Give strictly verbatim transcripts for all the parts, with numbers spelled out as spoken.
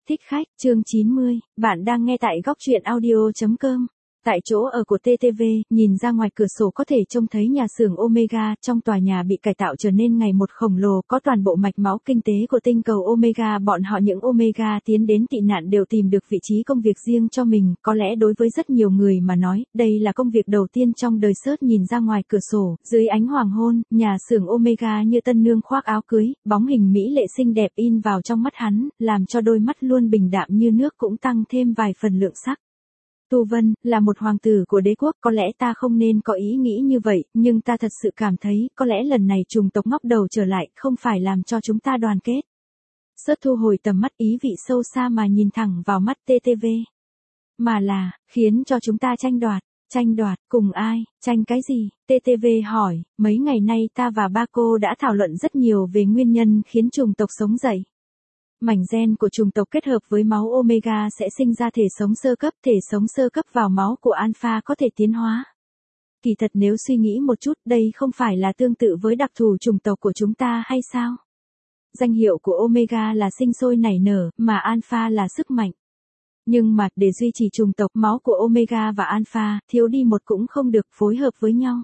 Thích khách, chương chín mươi, bạn đang nghe tại góc truyện audio chấm com. Tại chỗ ở của tê tê vê, nhìn ra ngoài cửa sổ có thể trông thấy nhà xưởng Omega, trong tòa nhà bị cải tạo trở nên ngày một khổng lồ, có toàn bộ mạch máu kinh tế của tinh cầu Omega. Bọn họ những Omega tiến đến tị nạn đều tìm được vị trí công việc riêng cho mình, có lẽ đối với rất nhiều người mà nói, đây là công việc đầu tiên trong đời. Sớt nhìn ra ngoài cửa sổ, dưới ánh hoàng hôn, nhà xưởng Omega như tân nương khoác áo cưới, bóng hình mỹ lệ xinh đẹp in vào trong mắt hắn, làm cho đôi mắt luôn bình đạm như nước cũng tăng thêm vài phần lượng sắc. Tu Vân, là một hoàng tử của đế quốc, có lẽ ta không nên có ý nghĩ như vậy, nhưng ta thật sự cảm thấy, có lẽ lần này chủng tộc ngóc đầu trở lại, không phải làm cho chúng ta đoàn kết. Sớt thu hồi tầm mắt, ý vị sâu xa mà nhìn thẳng vào mắt tê tê vê. Mà là, khiến cho chúng ta tranh đoạt. Tranh đoạt, cùng ai, tranh cái gì? tê tê vê hỏi, mấy ngày nay ta và ba cô đã thảo luận rất nhiều về nguyên nhân khiến chủng tộc sống dậy. Mảnh gen của chủng tộc kết hợp với máu Omega sẽ sinh ra thể sống sơ cấp, thể sống sơ cấp vào máu của Alpha có thể tiến hóa. Kỳ thật nếu suy nghĩ một chút, đây không phải là tương tự với đặc thù chủng tộc của chúng ta hay sao? Danh hiệu của Omega là sinh sôi nảy nở, mà Alpha là sức mạnh. Nhưng mà, để duy trì chủng tộc, máu của Omega và Alpha, thiếu đi một cũng không được, phối hợp với nhau.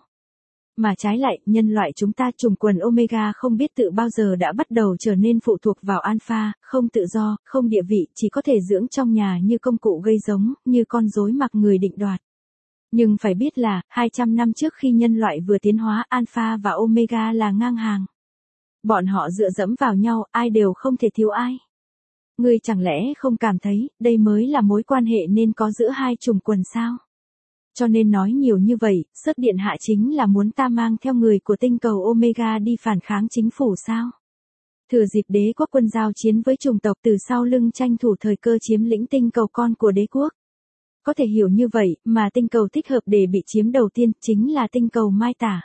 Mà trái lại, nhân loại chúng ta, chủng quần Omega không biết tự bao giờ đã bắt đầu trở nên phụ thuộc vào Alpha, không tự do, không địa vị, chỉ có thể dưỡng trong nhà như công cụ gây giống, như con rối mặc người định đoạt. Nhưng phải biết là, hai trăm năm trước khi nhân loại vừa tiến hóa, Alpha và Omega là ngang hàng. Bọn họ dựa dẫm vào nhau, ai đều không thể thiếu ai. Ngươi chẳng lẽ không cảm thấy, đây mới là mối quan hệ nên có giữa hai chủng quần sao? Cho nên nói nhiều như vậy, Sớt điện hạ chính là muốn ta mang theo người của tinh cầu Omega đi phản kháng chính phủ sao? Thừa dịp đế quốc quân giao chiến với chủng tộc, từ sau lưng tranh thủ thời cơ chiếm lĩnh tinh cầu con của đế quốc. Có thể hiểu như vậy, mà tinh cầu thích hợp để bị chiếm đầu tiên, chính là tinh cầu Mai Tả.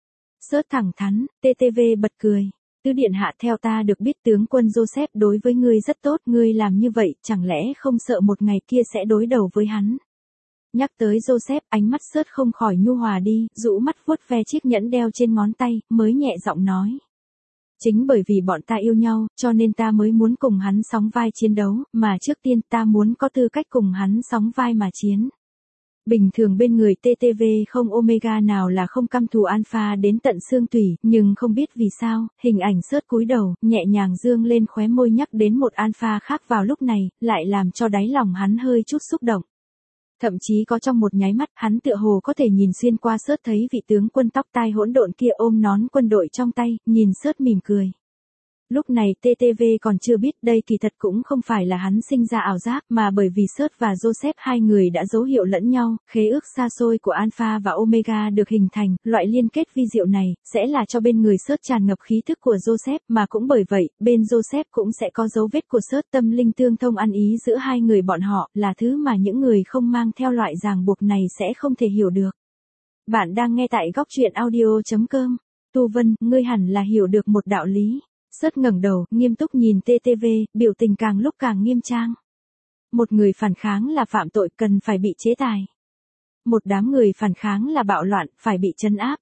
Sớt thẳng thắn, tê tê vê bật cười. Tứ điện hạ, theo ta được biết tướng quân Joseph đối với ngươi rất tốt, ngươi làm như vậy, chẳng lẽ không sợ một ngày kia sẽ đối đầu với hắn? Nhắc tới Joseph, ánh mắt Sớt không khỏi nhu hòa đi, rũ mắt vuốt ve chiếc nhẫn đeo trên ngón tay, mới nhẹ giọng nói. Chính bởi vì bọn ta yêu nhau, cho nên ta mới muốn cùng hắn sóng vai chiến đấu, mà trước tiên ta muốn có tư cách cùng hắn sóng vai mà chiến. Bình thường bên người tê tê vê không Omega nào là không căm thù Alpha đến tận xương tủy, nhưng không biết vì sao, hình ảnh Sớt cúi đầu, nhẹ nhàng dương lên khóe môi nhắc đến một Alpha khác vào lúc này, lại làm cho đáy lòng hắn hơi chút xúc động. Thậm chí có trong một nháy mắt, hắn tựa hồ có thể nhìn xuyên qua Sớt, thấy vị tướng quân tóc tai hỗn độn kia ôm nón quân đội trong tay, nhìn Sớt mỉm cười. Lúc này tê tê vê còn chưa biết đây kỳ thật cũng không phải là hắn sinh ra ảo giác, mà bởi vì Sớt và Joseph hai người đã dấu hiệu lẫn nhau, khế ước xa xôi của Alpha và Omega được hình thành, loại liên kết vi diệu này, sẽ là cho bên người Sớt tràn ngập khí thức của Joseph, mà cũng bởi vậy, bên Joseph cũng sẽ có dấu vết của Sớt. Tâm linh tương thông ăn ý giữa hai người bọn họ, là thứ mà những người không mang theo loại ràng buộc này sẽ không thể hiểu được. Bạn đang nghe tại góc truyện audio chấm com. Tu Vân, ngươi hẳn là hiểu được một đạo lý. Sớt ngẩng đầu, nghiêm túc nhìn tê tê vê, biểu tình càng lúc càng nghiêm trang. Một người phản kháng là phạm tội, cần phải bị chế tài. Một đám người phản kháng là bạo loạn, phải bị trấn áp.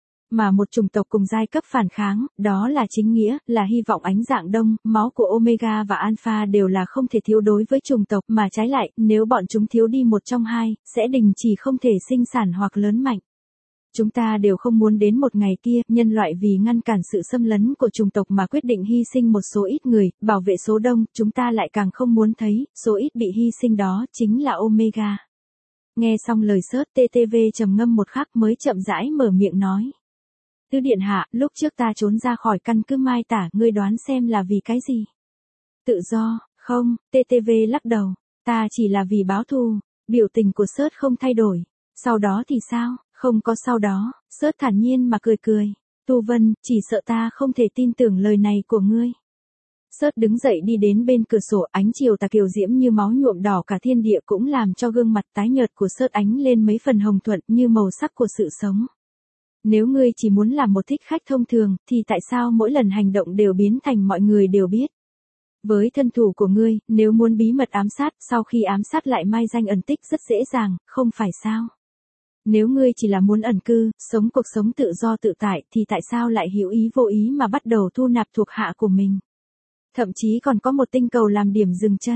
Mà một chủng tộc cùng giai cấp phản kháng, đó là chính nghĩa, là hy vọng ánh dạng đông, máu của Omega và Alpha đều là không thể thiếu đối với chủng tộc, mà trái lại, nếu bọn chúng thiếu đi một trong hai, sẽ đình chỉ không thể sinh sản hoặc lớn mạnh. Chúng ta đều không muốn đến một ngày kia, nhân loại vì ngăn cản sự xâm lấn của chủng tộc mà quyết định hy sinh một số ít người, bảo vệ số đông, chúng ta lại càng không muốn thấy, số ít bị hy sinh đó, chính là Omega. Nghe xong lời Sớt, tê tê vê trầm ngâm một khắc mới chậm rãi mở miệng nói. Tứ điện hạ, lúc trước ta trốn ra khỏi căn cứ Mai Tả, ngươi đoán xem là vì cái gì? Tự do, không, tê tê vê lắc đầu, ta chỉ là vì báo thù. Biểu tình của Sớt không thay đổi. Sau đó thì sao? Không có sau đó, Sớt thản nhiên mà cười cười. Tu Vân, chỉ sợ ta không thể tin tưởng lời này của ngươi. Sớt đứng dậy đi đến bên cửa sổ, ánh chiều tà kiều diễm như máu nhuộm đỏ cả thiên địa cũng làm cho gương mặt tái nhợt của Sớt ánh lên mấy phần hồng thuận như màu sắc của sự sống. Nếu ngươi chỉ muốn làm một thích khách thông thường, thì tại sao mỗi lần hành động đều biến thành mọi người đều biết? Với thân thủ của ngươi, nếu muốn bí mật ám sát, sau khi ám sát lại mai danh ẩn tích rất dễ dàng, không phải sao? Nếu ngươi chỉ là muốn ẩn cư, sống cuộc sống tự do tự tại, thì tại sao lại hữu ý vô ý mà bắt đầu thu nạp thuộc hạ của mình? Thậm chí còn có một tinh cầu làm điểm dừng chân.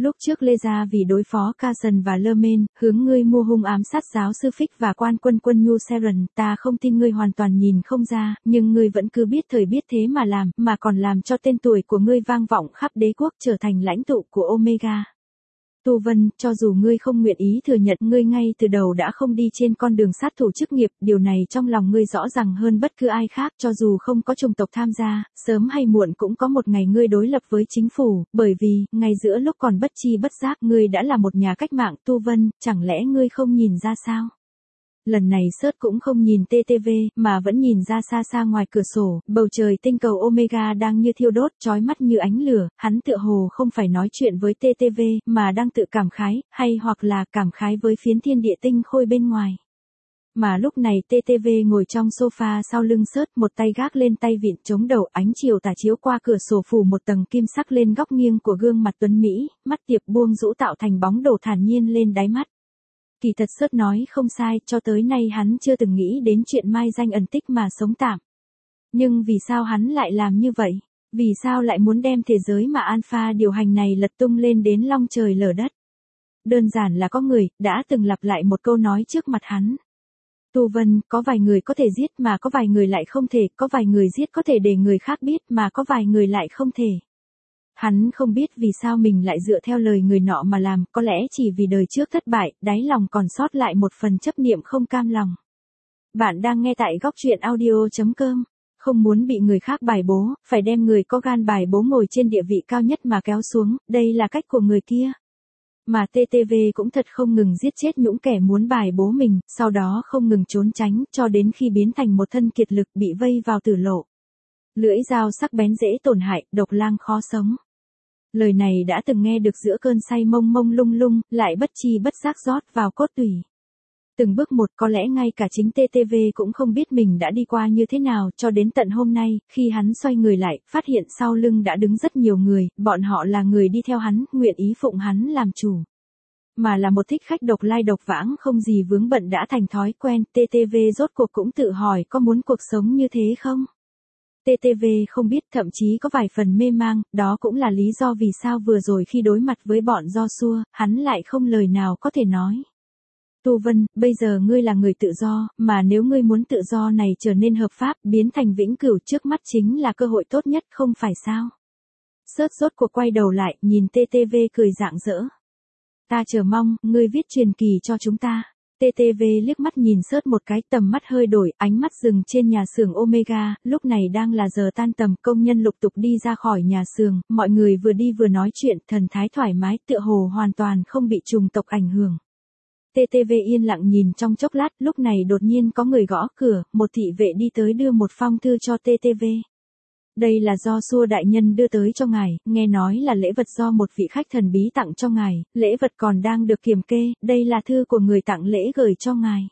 Lúc trước Lê Gia vì đối phó Carson và Lermain, hướng ngươi mua hung ám sát giáo sư Fix và quan quân quân New Seren, ta không tin ngươi hoàn toàn nhìn không ra, nhưng ngươi vẫn cứ biết thời biết thế mà làm, mà còn làm cho tên tuổi của ngươi vang vọng khắp đế quốc trở thành lãnh tụ của Omega. Tu Vân, cho dù ngươi không nguyện ý thừa nhận, ngươi ngay từ đầu đã không đi trên con đường sát thủ chức nghiệp, điều này trong lòng ngươi rõ ràng hơn bất cứ ai khác, cho dù không có chủng tộc tham gia, sớm hay muộn cũng có một ngày ngươi đối lập với chính phủ, bởi vì, ngay giữa lúc còn bất chi bất giác ngươi đã là một nhà cách mạng. Tu Vân, chẳng lẽ ngươi không nhìn ra sao? Lần này Sớt cũng không nhìn tê tê vê, mà vẫn nhìn ra xa xa ngoài cửa sổ, bầu trời tinh cầu Omega đang như thiêu đốt, chói mắt như ánh lửa, hắn tựa hồ không phải nói chuyện với tê tê vê, mà đang tự cảm khái, hay hoặc là cảm khái với phiến thiên địa tinh khôi bên ngoài. Mà lúc này tê tê vê ngồi trong sofa sau lưng Sớt, một tay gác lên tay vịn chống đầu, ánh chiều tà chiếu qua cửa sổ phủ một tầng kim sắc lên góc nghiêng của gương mặt tuấn Mỹ, mắt tiệp buông rũ tạo thành bóng đổ thản nhiên lên đáy mắt. Kỳ thật Sớt nói không sai, cho tới nay hắn chưa từng nghĩ đến chuyện mai danh ẩn tích mà sống tạm. Nhưng vì sao hắn lại làm như vậy? Vì sao lại muốn đem thế giới mà Alpha điều hành này lật tung lên đến long trời lở đất? Đơn giản là có người, đã từng lặp lại một câu nói trước mặt hắn. Tu Vân, có vài người có thể giết mà có vài người lại không thể, có vài người giết có thể để người khác biết mà có vài người lại không thể. Hắn không biết vì sao mình lại dựa theo lời người nọ mà làm, có lẽ chỉ vì đời trước thất bại, đáy lòng còn sót lại một phần chấp niệm không cam lòng. Bạn đang nghe tại góc truyện audio chấm com. Không muốn bị người khác bài bố, phải đem người có gan bài bố ngồi trên địa vị cao nhất mà kéo xuống, đây là cách của người kia. Mà tê tê vê cũng thật không ngừng giết chết những kẻ muốn bài bố mình, sau đó không ngừng trốn tránh, cho đến khi biến thành một thân kiệt lực bị vây vào tử lộ. Lưỡi dao sắc bén dễ tổn hại, độc lang khó sống. Lời này đã từng nghe được giữa cơn say mông mông lung lung, lại bất chi bất giác rót vào cốt tủy. Từng bước một, có lẽ ngay cả chính tê tê vê cũng không biết mình đã đi qua như thế nào, cho đến tận hôm nay, khi hắn xoay người lại, phát hiện sau lưng đã đứng rất nhiều người, bọn họ là người đi theo hắn, nguyện ý phụng hắn làm chủ. Mà là một thích khách độc lai độc vãng không gì vướng bận đã thành thói quen, tê tê vê rốt cuộc cũng tự hỏi có muốn cuộc sống như thế không? tê tê vê không biết, thậm chí có vài phần mê mang, đó cũng là lý do vì sao vừa rồi khi đối mặt với bọn Joshua, hắn lại không lời nào có thể nói. Tu Vân, bây giờ ngươi là người tự do, mà nếu ngươi muốn tự do này trở nên hợp pháp, biến thành vĩnh cửu, trước mắt chính là cơ hội tốt nhất, không phải sao? Sớt rốt cuộc quay đầu lại, nhìn tê tê vê cười rạng rỡ. Ta chờ mong, ngươi viết truyền kỳ cho chúng ta. tê tê vê liếc mắt nhìn Sớt một cái, tầm mắt hơi đổi, ánh mắt dừng trên nhà xưởng Omega, lúc này đang là giờ tan tầm, công nhân lục tục đi ra khỏi nhà xưởng, mọi người vừa đi vừa nói chuyện, thần thái thoải mái, tựa hồ hoàn toàn không bị chủng tộc ảnh hưởng. tê tê vê yên lặng nhìn trong chốc lát, lúc này đột nhiên có người gõ cửa, một thị vệ đi tới đưa một phong thư cho tê tê vê. Đây là do Joshua đại nhân đưa tới cho ngài, nghe nói là lễ vật do một vị khách thần bí tặng cho ngài, lễ vật còn đang được kiểm kê, đây là thư của người tặng lễ gửi cho ngài.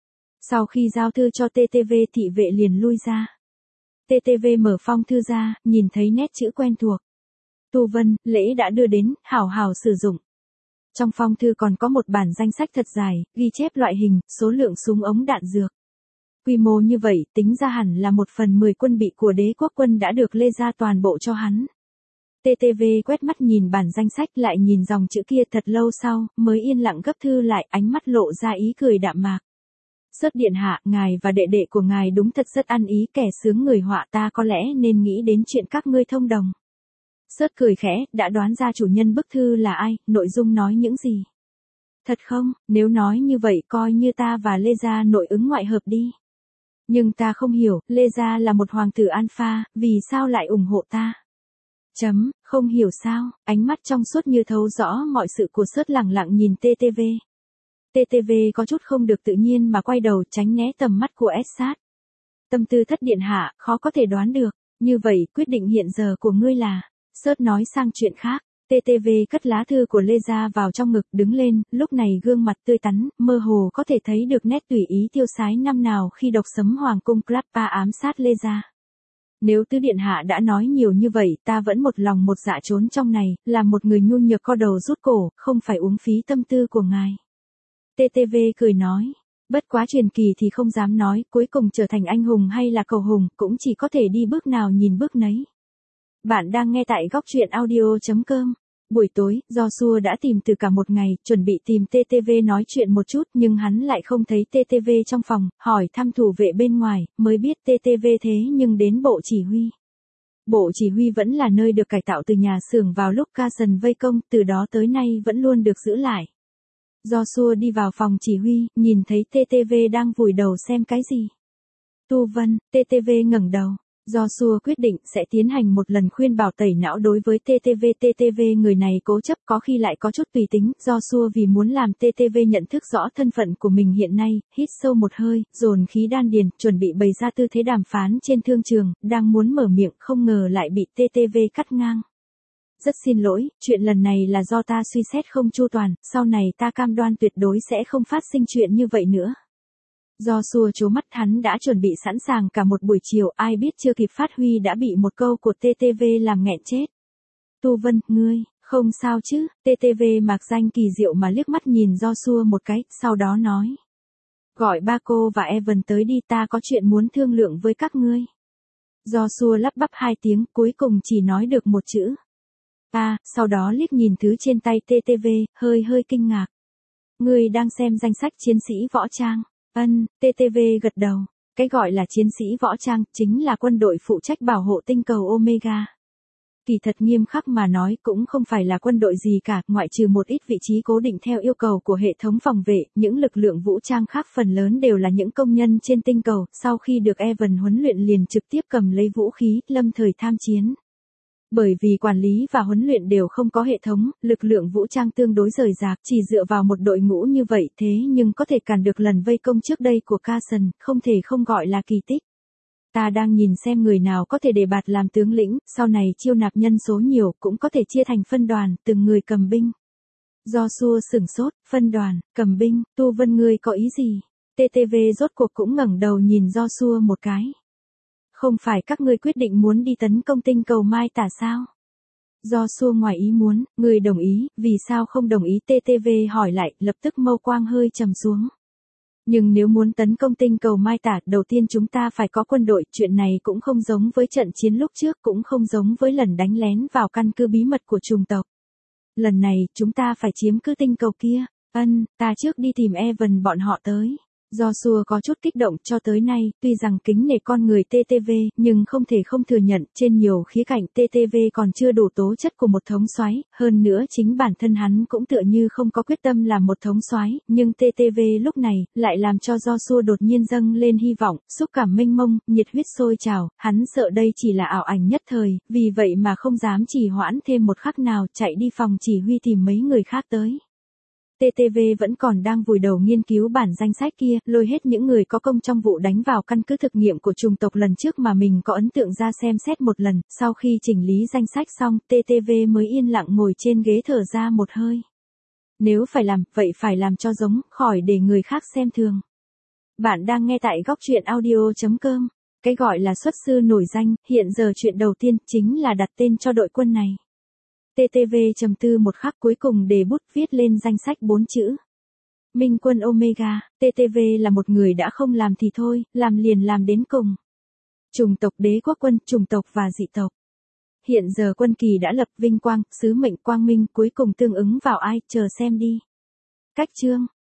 Sau khi giao thư cho tê tê vê, thị vệ liền lui ra. tê tê vê mở phong thư ra, nhìn thấy nét chữ quen thuộc. Tu Vân, lễ đã đưa đến, hảo hảo sử dụng. Trong phong thư còn có một bản danh sách thật dài, ghi chép loại hình, số lượng súng ống đạn dược. Quy mô như vậy, tính ra hẳn là một phần mười quân bị của đế quốc quân đã được lê ra toàn bộ cho hắn. tê tê vê quét mắt nhìn bản danh sách, lại nhìn dòng chữ kia thật lâu sau, mới yên lặng gấp thư lại, ánh mắt lộ ra ý cười đạm mạc. Sớt điện hạ, ngài và đệ đệ của ngài đúng thật rất ăn ý, kẻ sướng người họa, ta có lẽ nên nghĩ đến chuyện các ngươi thông đồng. Sớt cười khẽ, đã đoán ra chủ nhân bức thư là ai, nội dung nói những gì. Thật không, nếu nói như vậy coi như ta và Lê Gia nội ứng ngoại hợp đi. Nhưng ta không hiểu, Lê Gia là một hoàng tử Alpha, vì sao lại ủng hộ ta? Chấm, không hiểu sao, ánh mắt trong suốt như thấu rõ mọi sự của Sớt lẳng lặng nhìn tê tê vê. tê tê vê có chút không được tự nhiên mà quay đầu tránh né tầm mắt của Essat. Tâm tư thất điện hạ, khó có thể đoán được, như vậy quyết định hiện giờ của ngươi là... Sớt nói sang chuyện khác, tê tê vê cất lá thư của Lê Gia vào trong ngực, đứng lên, lúc này gương mặt tươi tắn, mơ hồ có thể thấy được nét tùy ý tiêu sái năm nào khi độc sấm hoàng cung Klappa ám sát Lê Gia. Nếu tứ điện hạ đã nói nhiều như vậy, ta vẫn một lòng một dạ trốn trong này, là một người nhu nhược co đầu rút cổ, không phải uống phí tâm tư của ngài. tê tê vê cười nói, bất quá truyền kỳ thì không dám nói, cuối cùng trở thành anh hùng hay là cầu hùng, cũng chỉ có thể đi bước nào nhìn bước nấy. Bạn đang nghe tại góc truyện audio chấm com. Buổi tối, Joshua đã tìm từ cả một ngày, chuẩn bị tìm tê tê vê nói chuyện một chút, nhưng hắn lại không thấy tê tê vê trong phòng, hỏi thăm thủ vệ bên ngoài, mới biết tê tê vê thế nhưng đến bộ chỉ huy. Bộ chỉ huy vẫn là nơi được cải tạo từ nhà xưởng vào lúc Carson vây công, từ đó tới nay vẫn luôn được giữ lại. Joshua đi vào phòng chỉ huy, nhìn thấy tê tê vê đang vùi đầu xem cái gì. Tu Vân, tê tê vê ngẩng đầu. Joshua quyết định sẽ tiến hành một lần khuyên bảo tẩy não đối với tê tê vê. tê tê vê người này cố chấp có khi lại có chút tùy tính. Joshua vì muốn làm tê tê vê nhận thức rõ thân phận của mình hiện nay, hít sâu một hơi, dồn khí đan điền, chuẩn bị bày ra tư thế đàm phán trên thương trường, đang muốn mở miệng không ngờ lại bị tê tê vê cắt ngang. Rất xin lỗi, chuyện lần này là do ta suy xét không chu toàn, sau này ta cam đoan tuyệt đối sẽ không phát sinh chuyện như vậy nữa. Joshua trố mắt, hắn đã chuẩn bị sẵn sàng cả một buổi chiều, ai biết chưa kịp phát huy đã bị một câu của tê tê vê làm nghẹn chết. Tu Vân, ngươi, không sao chứ, tê tê vê mạc danh kỳ diệu mà liếc mắt nhìn Joshua một cái, sau đó nói. Gọi ba cô và Evan tới đi, ta có chuyện muốn thương lượng với các ngươi. Joshua lắp bắp hai tiếng, cuối cùng chỉ nói được một chữ. À, sau đó liếc nhìn thứ trên tay tê tê vê, hơi hơi kinh ngạc. Ngươi đang xem danh sách chiến sĩ võ trang. Ân, tê tê vê gật đầu. Cái gọi là chiến sĩ võ trang chính là quân đội phụ trách bảo hộ tinh cầu Omega. Kỳ thật nghiêm khắc mà nói cũng không phải là quân đội gì cả, ngoại trừ một ít vị trí cố định theo yêu cầu của hệ thống phòng vệ, những lực lượng vũ trang khác phần lớn đều là những công nhân trên tinh cầu, sau khi được Evan huấn luyện liền trực tiếp cầm lấy vũ khí, lâm thời tham chiến. Bởi vì quản lý và huấn luyện đều không có hệ thống, lực lượng vũ trang tương đối rời rạc, chỉ dựa vào một đội ngũ như vậy thế nhưng có thể cản được lần vây công trước đây của Carson, không thể không gọi là kỳ tích. Ta đang nhìn xem người nào có thể đề bạt làm tướng lĩnh, sau này chiêu nạp nhân số nhiều, cũng có thể chia thành phân đoàn, từng người cầm binh. Joshua sửng sốt, phân đoàn, cầm binh, Tu Vân ngươi có ý gì? tê tê vê rốt cuộc cũng ngẩng đầu nhìn Joshua một cái. Không phải các ngươi quyết định muốn đi tấn công tinh cầu Mai Tả sao? Joshua ngoài ý muốn, người đồng ý, vì sao không đồng ý? tê tê vê hỏi lại, lập tức mâu quang hơi trầm xuống. Nhưng nếu muốn tấn công tinh cầu Mai Tả, đầu tiên chúng ta phải có quân đội, chuyện này cũng không giống với trận chiến lúc trước, cũng không giống với lần đánh lén vào căn cứ bí mật của chủng tộc. Lần này, chúng ta phải chiếm cứ tinh cầu kia. Ân, ta trước đi tìm Evan bọn họ tới. Joshua có chút kích động, cho tới nay, tuy rằng kính nể con người tê tê vê, nhưng không thể không thừa nhận, trên nhiều khía cạnh tê tê vê còn chưa đủ tố chất của một thống soái, hơn nữa chính bản thân hắn cũng tựa như không có quyết tâm làm một thống soái, nhưng tê tê vê lúc này, lại làm cho Joshua đột nhiên dâng lên hy vọng, xúc cảm mênh mông, nhiệt huyết sôi trào, hắn sợ đây chỉ là ảo ảnh nhất thời, vì vậy mà không dám trì hoãn thêm một khắc nào, chạy đi phòng chỉ huy tìm mấy người khác tới. tê tê vê vẫn còn đang vùi đầu nghiên cứu bản danh sách kia, lôi hết những người có công trong vụ đánh vào căn cứ thực nghiệm của chủng tộc lần trước mà mình có ấn tượng ra xem xét một lần, sau khi chỉnh lý danh sách xong, tê tê vê mới yên lặng ngồi trên ghế thở ra một hơi. Nếu phải làm, vậy phải làm cho giống, khỏi để người khác xem thường. Bạn đang nghe tại góc truyện audio chấm com. Cái gọi là xuất sư nổi danh, hiện giờ chuyện đầu tiên chính là đặt tên cho đội quân này. tê tê vê trầm tư một khắc, cuối cùng để bút viết lên danh sách bốn chữ. Minh quân Omega, tê tê vê là một người đã không làm thì thôi, làm liền làm đến cùng. Chủng tộc đế quốc quân, chủng tộc và dị tộc. Hiện giờ quân kỳ đã lập, vinh quang, sứ mệnh quang minh cuối cùng tương ứng vào ai, chờ xem đi. Cách chương.